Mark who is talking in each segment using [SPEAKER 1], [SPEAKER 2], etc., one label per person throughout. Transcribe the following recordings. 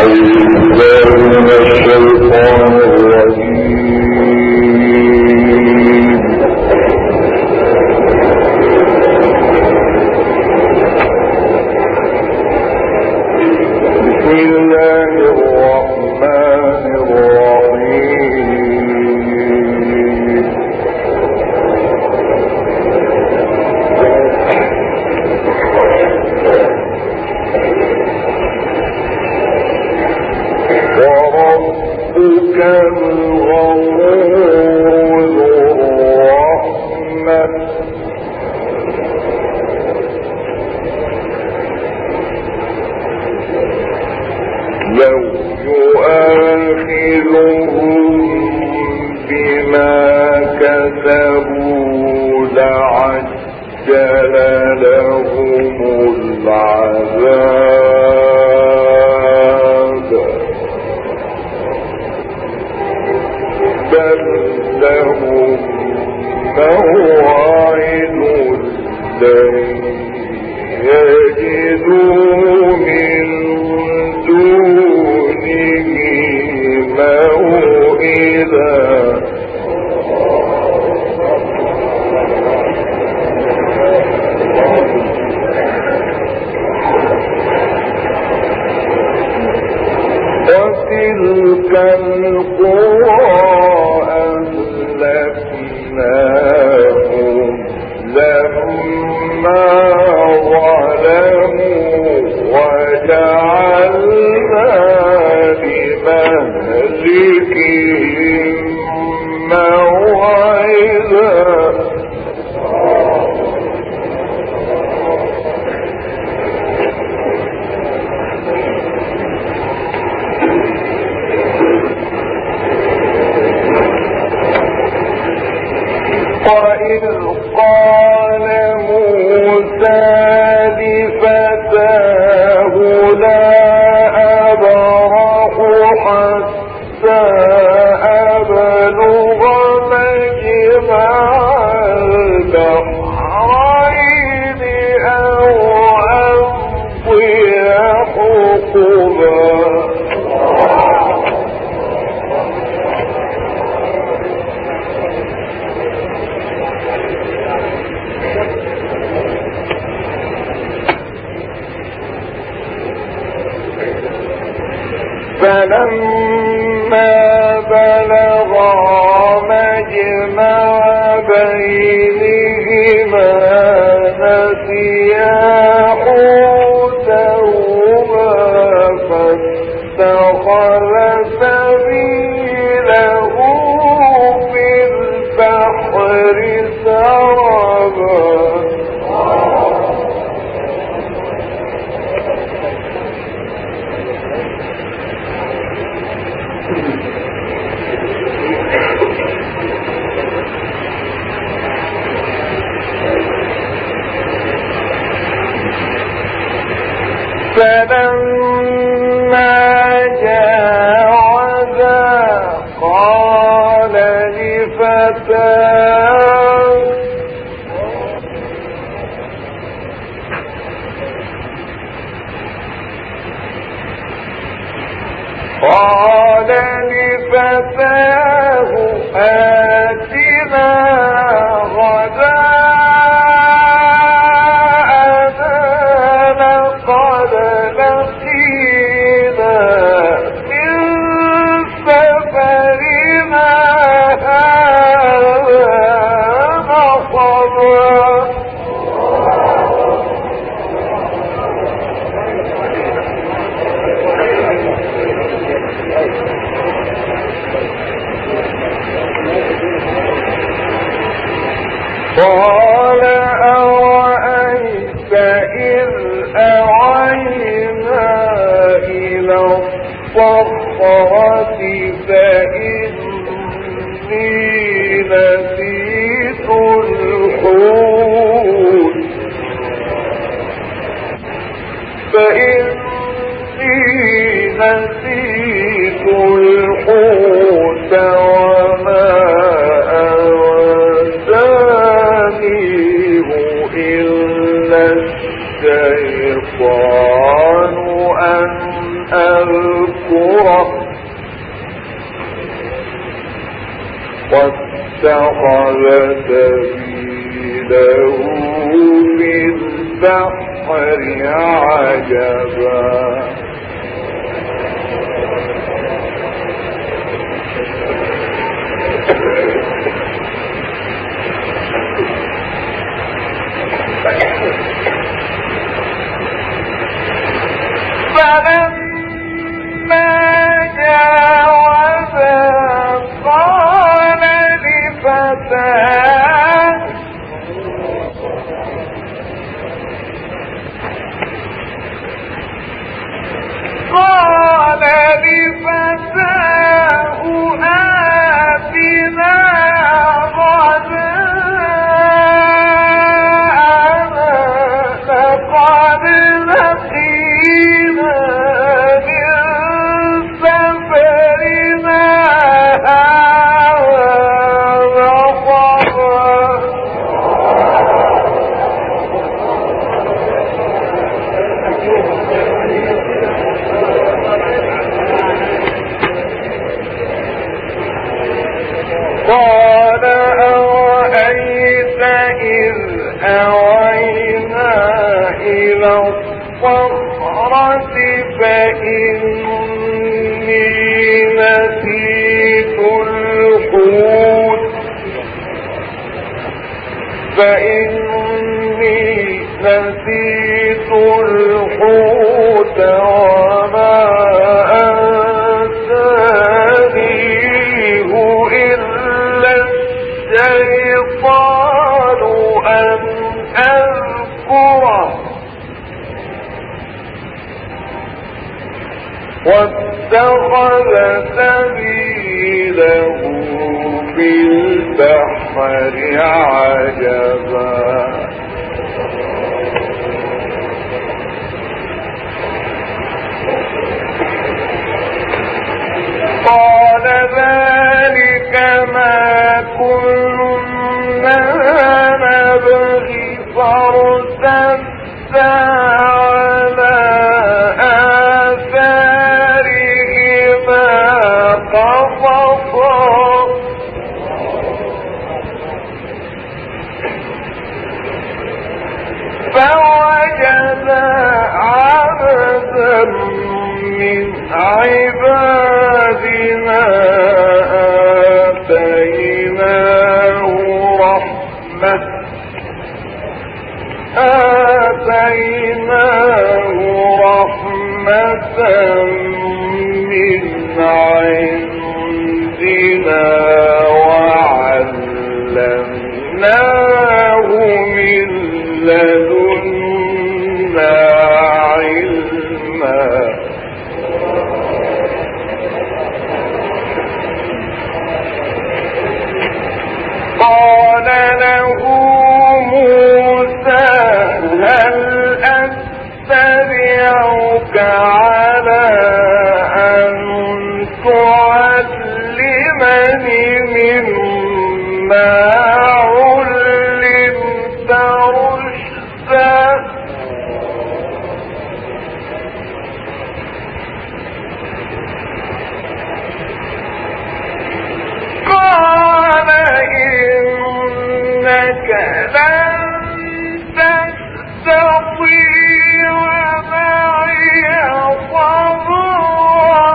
[SPEAKER 1] فلما بلغا مجمع بينهما نسيا حوتهما فاتخذ سبيله في البحر سربا فلما جاوزا قال لفتاه آتنا غداءنا لقد لقينا من سفرنا هذا نصبا قال أرأيت إذ أوينا إلى الصخرة فإني نسيت الحوت وما إلا الشيطان أن القرى واتخذ سبيله في البحر عجبا فلما جاوزا قال لفتاه آتنا غداءنا لقد لقينا من سفرنا هذا نصبا. قال أرأيت إذ أوينا إلى الصخرة فإني نسيت الحوت وما أنسانيه إلا الشيطان أن أذكره واتخذ سبيله في البحر عجبا. قال ذلك ما كنا نبغي فارتدا على آثارهما قصصا. فوجدا عبدا من عبادنا آتيناه رحمة من عندنا وعلمناه من لدنا علما. قال له موسى هل أتبعك على أن تعلمني مما علمت رشدا. قال إنك لن تستطيع معي صبرا.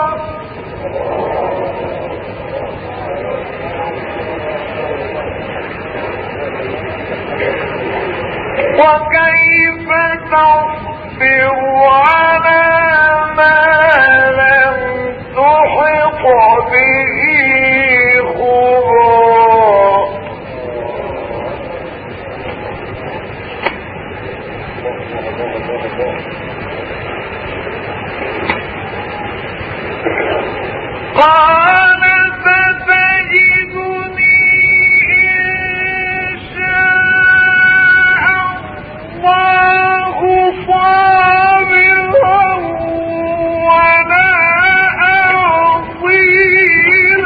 [SPEAKER 1] وكيف تصبر على ما لم تحط به خبرا. قال ستجدني إن شاء الله صابرا ولا أعصي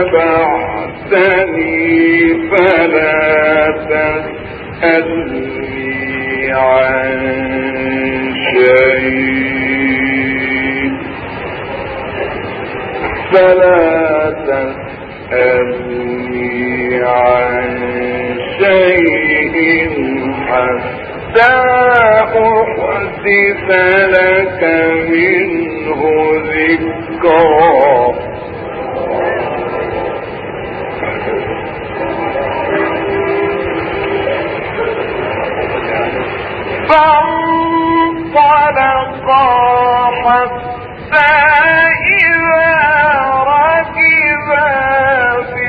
[SPEAKER 1] اتبعتني فلا تسألني عن شيء حتى أحدث لك منه ذكرا. فانطلقا حتى إذا ركبا في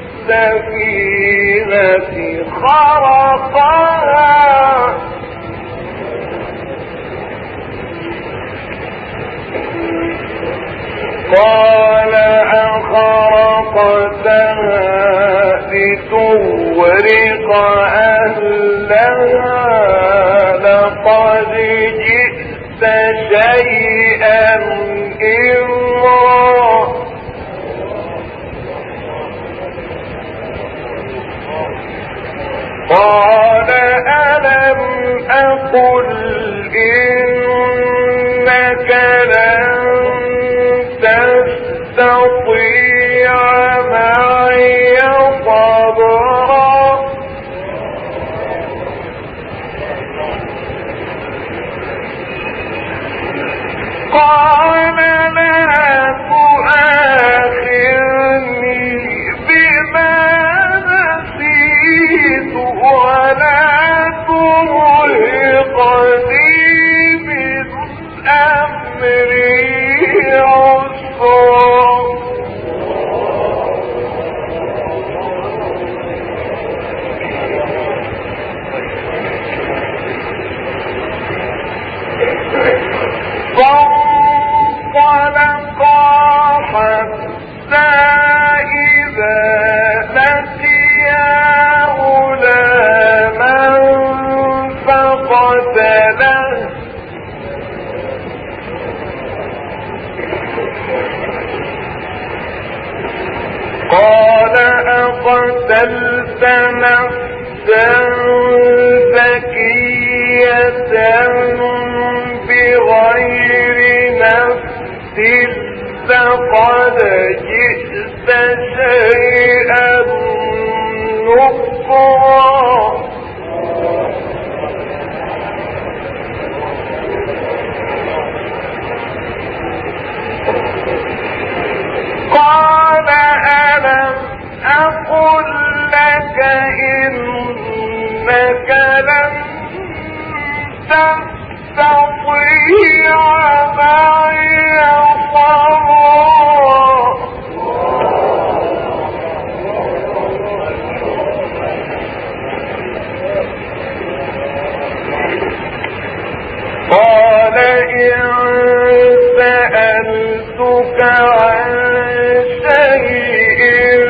[SPEAKER 1] السفينة خرقها قال أخرقتها لتغرق أهلها لقد جئت شيئا إمرا. قال ألم أقل إنك لن تستطيع معي صبرا. قال لا تؤاخذني بما نسيت ولا ترهقني من أمري عسرا. فانطلقا حتى إذا لقيا غلاما فقتله قال أقتلت نفسا زكية بغير نفس لقد جئت شيئا نكرا. قال ألم أقل لك إنك لن تستطيع معي صبرا. قال إن سألتك عن شيء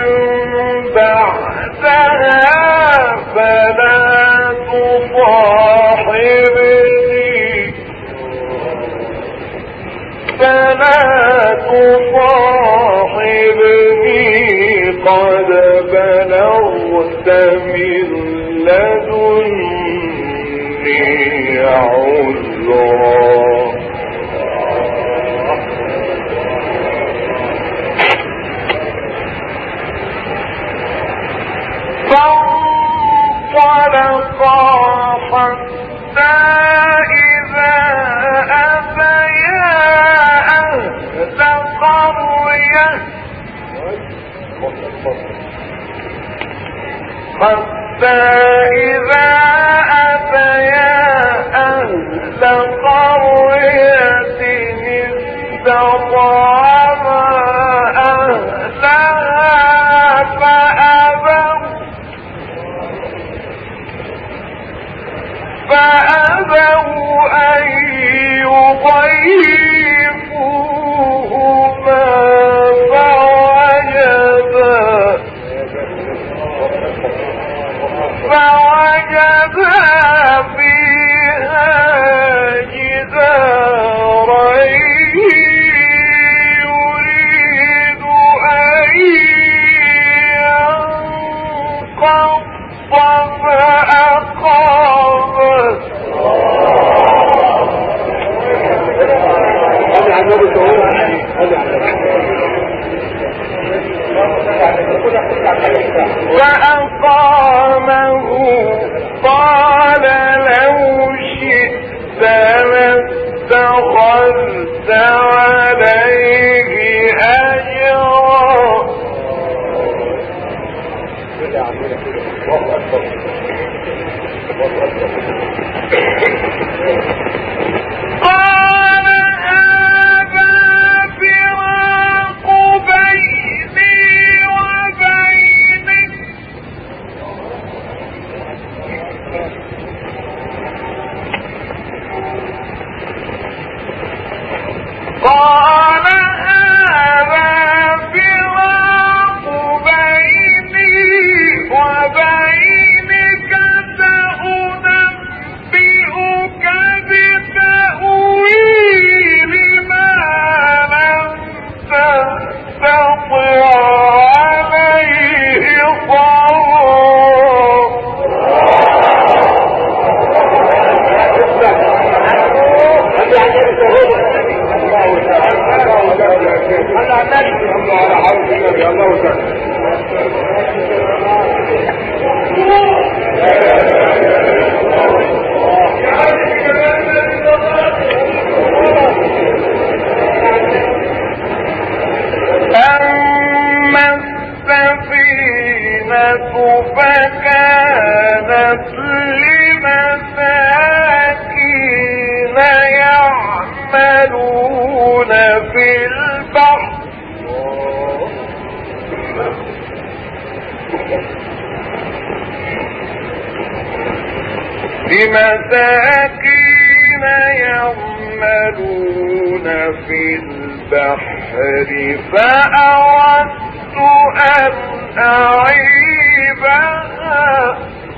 [SPEAKER 1] بعدها فلا تصاحبني قد بلغت من لدني عذرا. فانطلقا حتى إذا أتيا أهل قرية استطعما أهلها فأبوا أن يضيفوهما فوجدا لاتخذت عليه أجرا. قال هذا فراق بيني وبينك قال هذا فراق بيني وبينك سأنبئك بتأويل ما لم تستطع عليه أما السفينة فكانت لمساكين يعملون في البحر في البحر فأردت أن أعيبها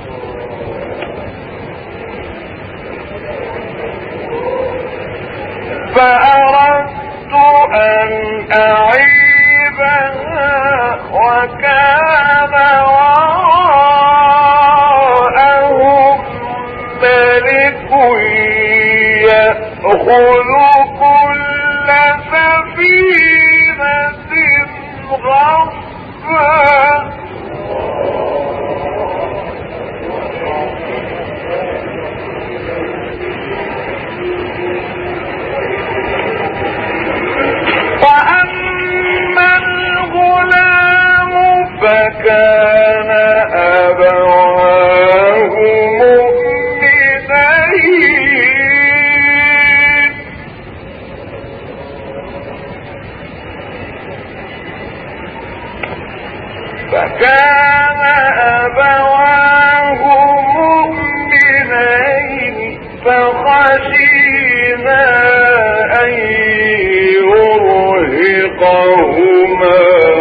[SPEAKER 1] وكان وراءهم ملك يأخذ كل سفينة غصبا. وأما الغلام فكان أبواه مؤمنين فخشينا أن يرهقهما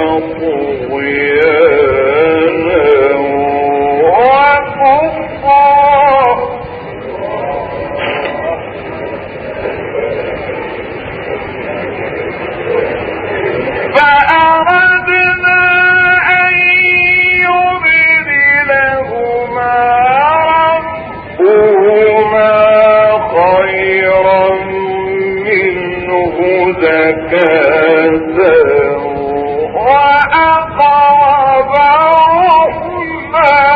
[SPEAKER 1] طغيانا وكفرا. فأردنا أن يبدلهما ربهما خيرا منه زكاة وأقرب رحما.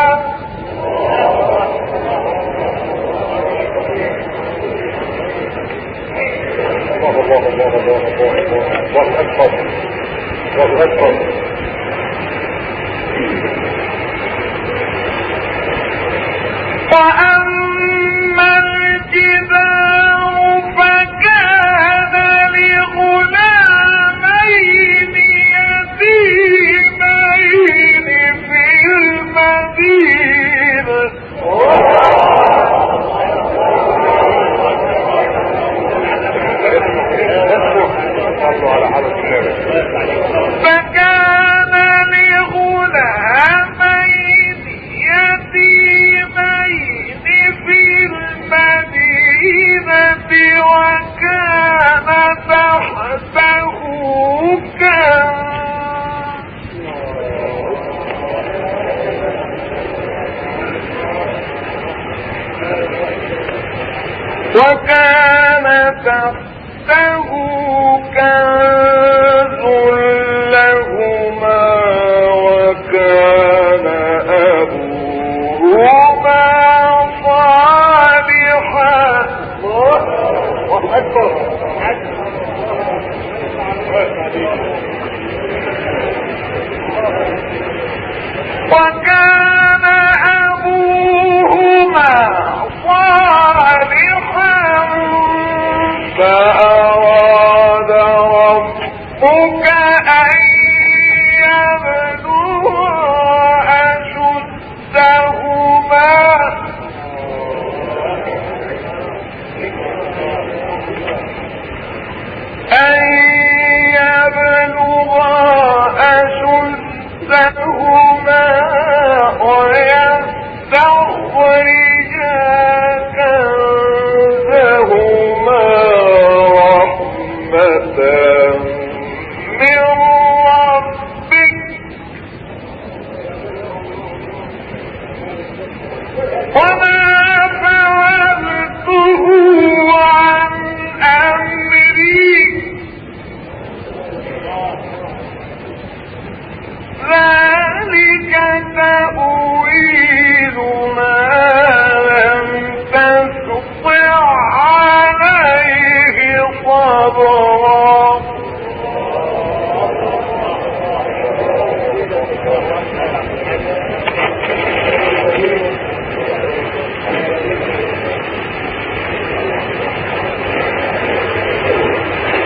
[SPEAKER 1] وأما الجدار فكان لغلامين يتيمين في المدينة وكان تحته كنز لهما وكان أبوهما صالحا.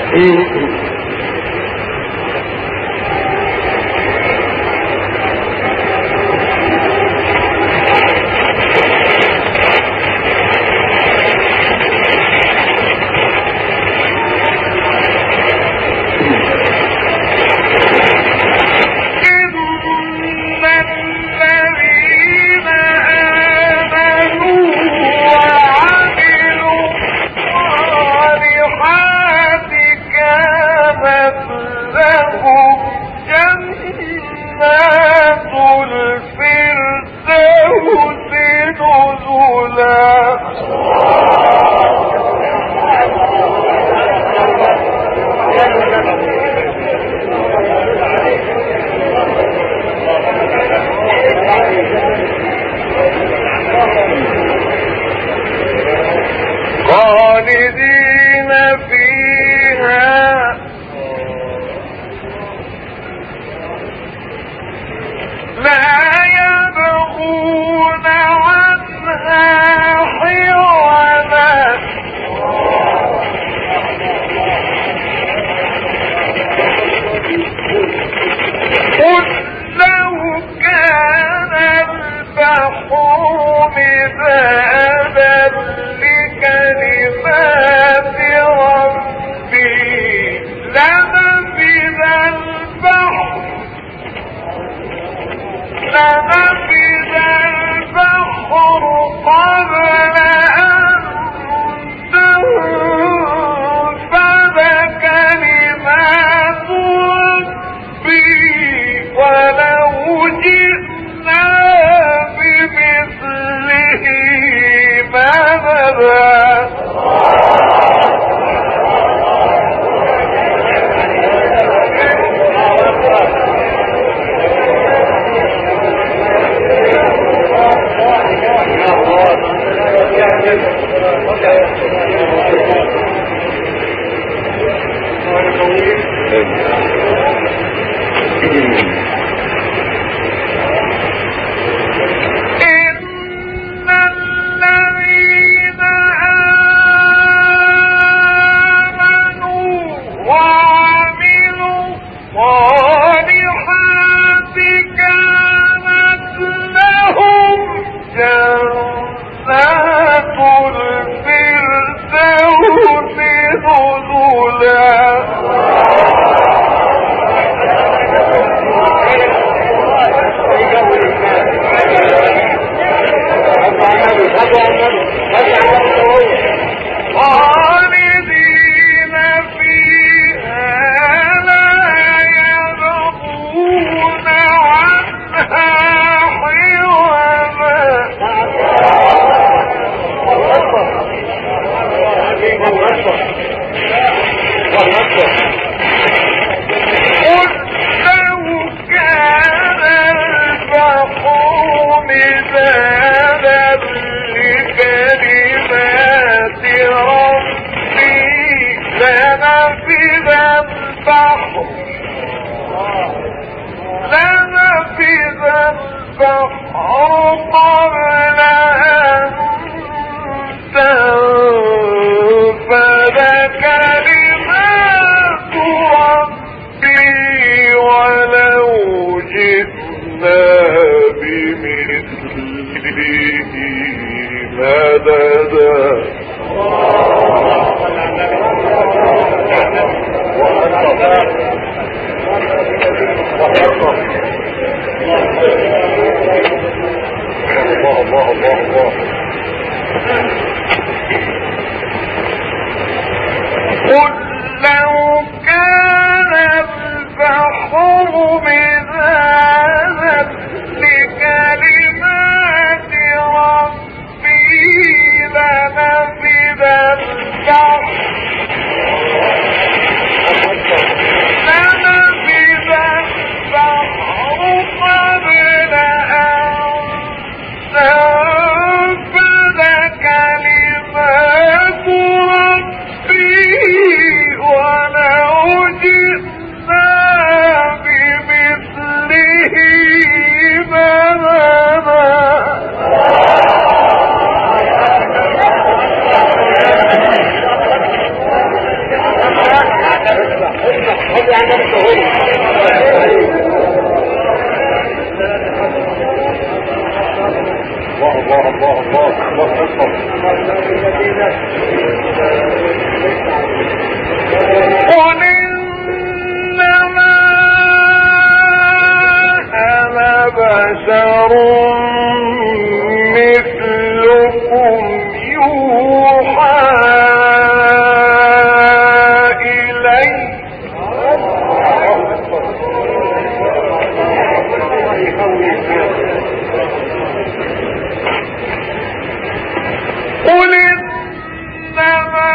[SPEAKER 1] خالدين فيها لا يبغون عنها حولا قل لو كان البحر مدادا لكلمات ربي لنفذ البحر قبل أن تنفذ كلمات ربي ولو جئنا بمثله مددا لنفذ البحر قبل أن تنفذ كلمات ربي ولو جئنا بمثله مددا قل لو كان البحر مدادا لكلمات ربي لنفذ البحر قبل أن تنفذ كلمات ربي قل إنما أنا بشر مثلكم يوحى إلي قل إنما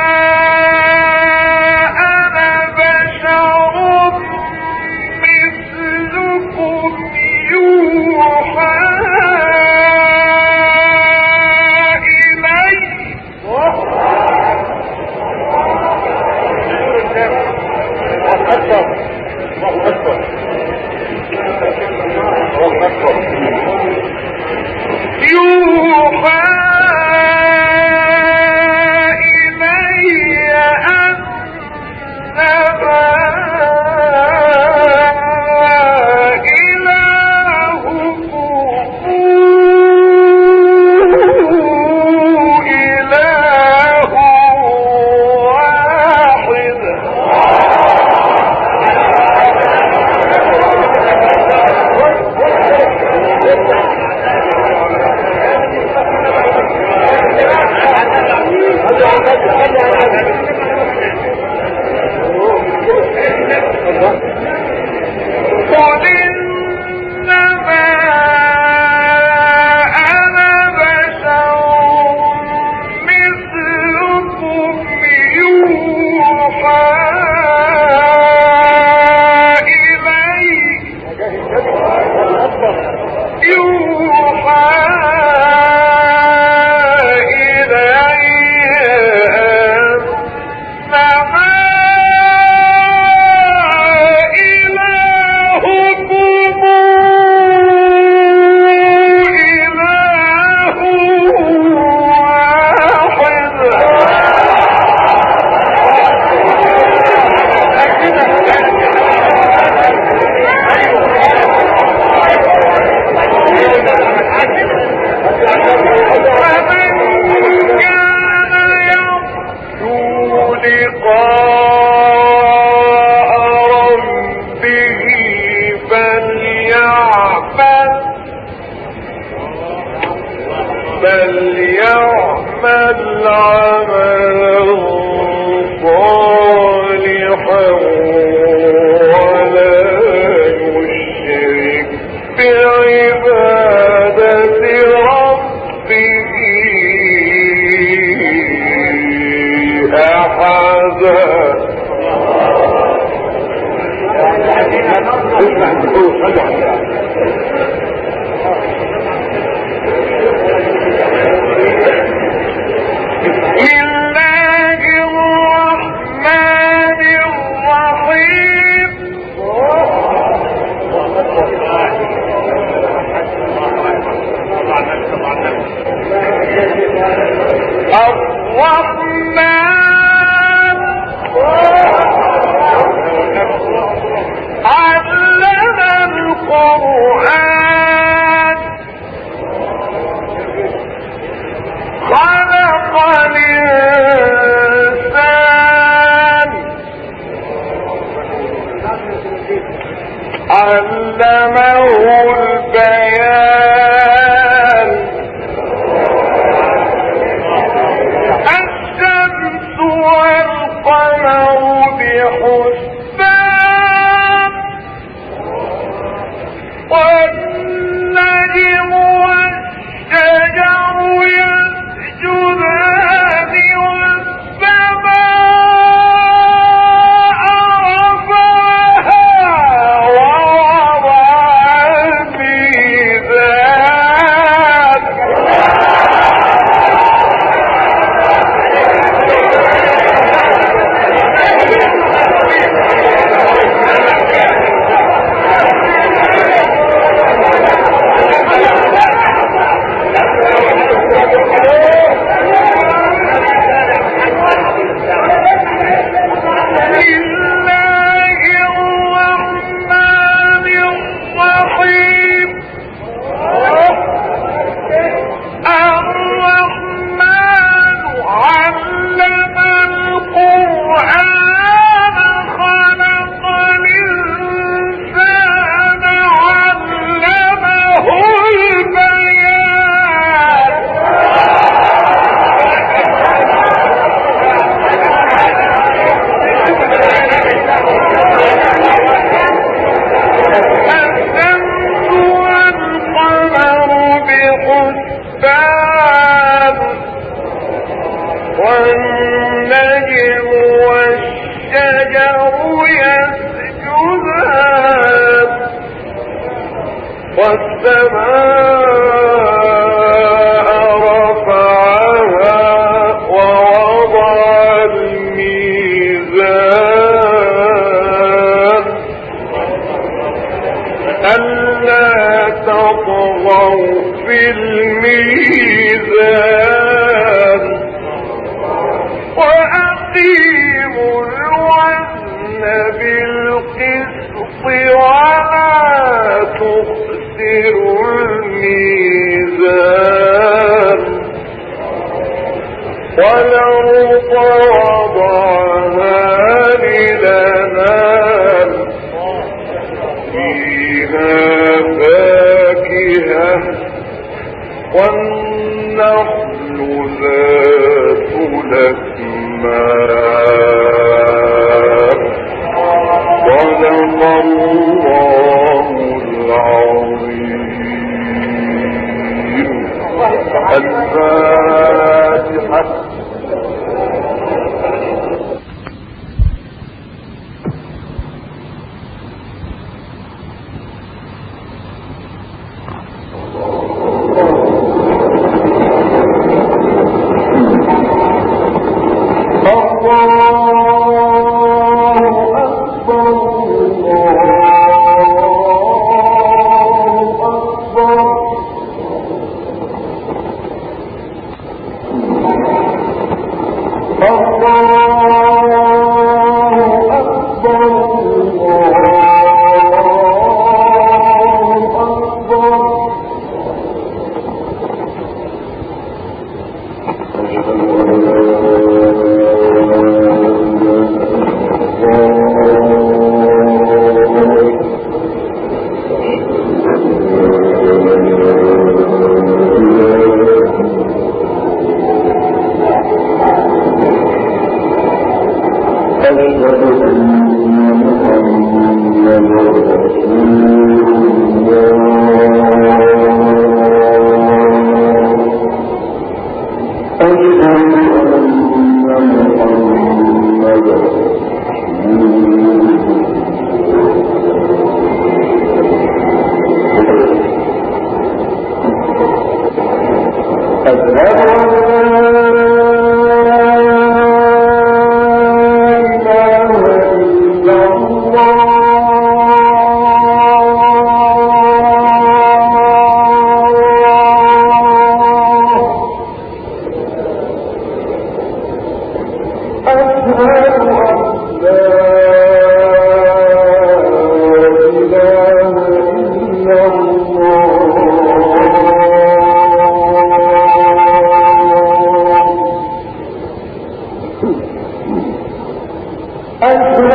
[SPEAKER 1] أنا بشر مثلكم يوحى إلي يوحى إلي أنما إله واحد قل إنما أنا بشر مثلكم يوحى إلي أنما إلهكم إله واحد فمن كان يرجو لقاء ربه فليعمل عملا صالحا ولا يشرك بعبادة ربه أحدا. بسم الله الرحمن الرحيم. الرحمن علم القرآن خلق الإنسان علمه البيان. الشمس والنجم والشجر يسجدان والسماء رفعها ووضع الميزان ألا تطغوا في الميزان وأقيموا الوزن بالقسط ولا تخسروا الميزان والأرض وضعها للأنام فيها فاكهة والنخل ذات الأكمام صدق الله العظيم. الفاتحة.
[SPEAKER 2] أشهد